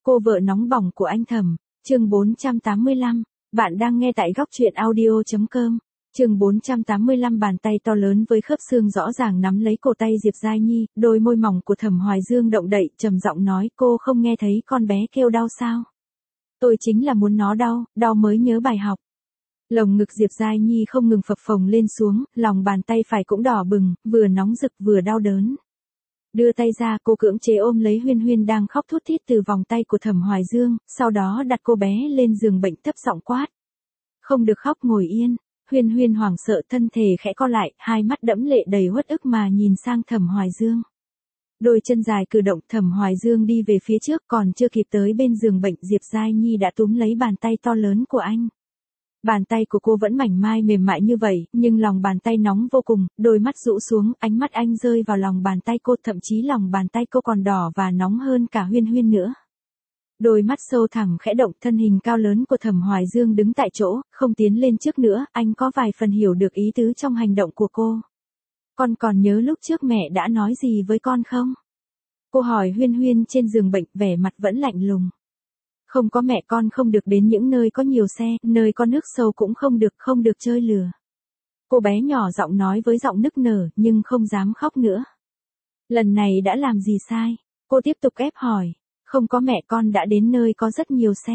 Cô vợ nóng bỏng của anh Thẩm, chương 485, bạn đang nghe tại góc truyện audio.com. Chương 485 bàn tay to lớn với khớp xương rõ ràng nắm lấy cổ tay Diệp Giai Nhi, đôi môi mỏng của Thẩm Hoài Dương động đậy, trầm giọng nói, cô không nghe thấy con bé kêu đau sao? Tôi chính là muốn nó đau, đau mới nhớ bài học. Lồng ngực Diệp Giai Nhi không ngừng phập phồng lên xuống, lòng bàn tay phải cũng đỏ bừng, vừa nóng rực vừa đau đớn. Đưa tay ra, cô cưỡng chế ôm lấy Huyên Huyên đang khóc thút thít từ vòng tay của Thẩm Hoài Dương, sau đó đặt cô bé lên giường bệnh thấp giọng quát. Không được khóc, ngồi yên. Huyên Huyên hoảng sợ, thân thể khẽ co lại, hai mắt đẫm lệ đầy uất ức mà nhìn sang Thẩm Hoài Dương. Đôi chân dài cử động, Thẩm Hoài Dương đi về phía trước, còn chưa kịp tới bên giường bệnh, Diệp Giai Nhi đã túm lấy bàn tay to lớn của anh. Bàn tay của cô vẫn mảnh mai mềm mại như vậy, nhưng lòng bàn tay nóng vô cùng, đôi mắt rũ xuống, ánh mắt anh rơi vào lòng bàn tay cô, thậm chí lòng bàn tay cô còn đỏ và nóng hơn cả Huyên Huyên nữa. Đôi mắt sâu thẳm khẽ động, thân hình cao lớn của Thẩm Hoài Dương đứng tại chỗ, không tiến lên trước nữa, anh có vài phần hiểu được ý tứ trong hành động của cô. Con còn nhớ lúc trước mẹ đã nói gì với con không? Cô hỏi Huyên Huyên trên giường bệnh, vẻ mặt vẫn lạnh lùng. Không có mẹ con không được đến những nơi có nhiều xe, nơi có nước sâu cũng không được chơi lừa. Cô bé nhỏ giọng nói với giọng nức nở, nhưng không dám khóc nữa. Lần này đã làm gì sai? Cô tiếp tục ép hỏi. Không có mẹ con đã đến nơi có rất nhiều xe.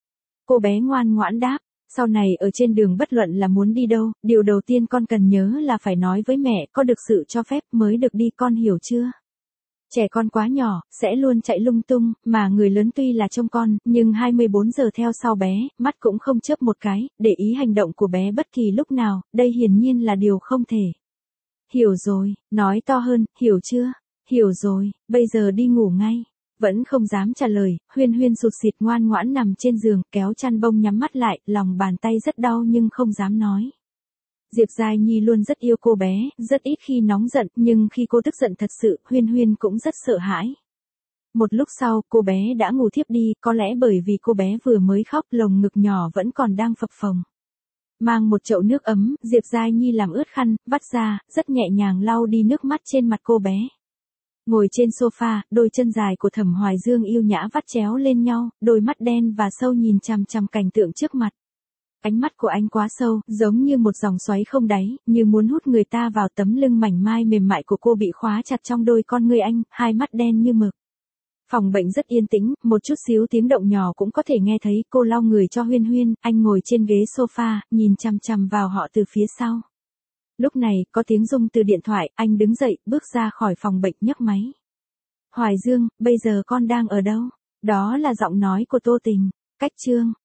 Cô bé ngoan ngoãn đáp. Sau này ở trên đường bất luận là muốn đi đâu, điều đầu tiên con cần nhớ là phải nói với mẹ, có được sự cho phép mới được đi, con hiểu chưa? Trẻ con quá nhỏ, sẽ luôn chạy lung tung, mà người lớn tuy là trông con, nhưng 24 giờ theo sau bé, mắt cũng không chớp một cái, để ý hành động của bé bất kỳ lúc nào, đây hiển nhiên là điều không thể. Hiểu rồi, nói to hơn, hiểu chưa? Hiểu rồi, bây giờ đi ngủ ngay. Vẫn không dám trả lời, Huyên Huyên sụt sịt ngoan ngoãn nằm trên giường, kéo chăn bông nhắm mắt lại, lòng bàn tay rất đau nhưng không dám nói. Diệp Giai Nhi luôn rất yêu cô bé, rất ít khi nóng giận, nhưng khi cô tức giận thật sự, Huyên Huyên cũng rất sợ hãi. Một lúc sau, cô bé đã ngủ thiếp đi, có lẽ bởi vì cô bé vừa mới khóc, lồng ngực nhỏ vẫn còn đang phập phồng. Mang một chậu nước ấm, Diệp Giai Nhi làm ướt khăn, vắt ra, rất nhẹ nhàng lau đi nước mắt trên mặt cô bé. Ngồi trên sofa, đôi chân dài của Thẩm Hoài Dương yêu nhã vắt chéo lên nhau, đôi mắt đen và sâu nhìn chằm chằm cảnh tượng trước mặt. Ánh mắt của anh quá sâu, giống như một dòng xoáy không đáy, như muốn hút người ta vào. Tấm lưng mảnh mai mềm mại của cô bị khóa chặt trong đôi con ngươi anh, hai mắt đen như mực. Phòng bệnh rất yên tĩnh, một chút xíu tiếng động nhỏ cũng có thể nghe thấy. Cô lau người cho Huyên Huyên, anh ngồi trên ghế sofa, nhìn chằm chằm vào họ từ phía sau. Lúc này, có tiếng rung từ điện thoại, anh đứng dậy, bước ra khỏi phòng bệnh, nhấc máy. Hoài Dương, bây giờ con đang ở đâu? Đó là giọng nói của Tô Tình. Cách Trương,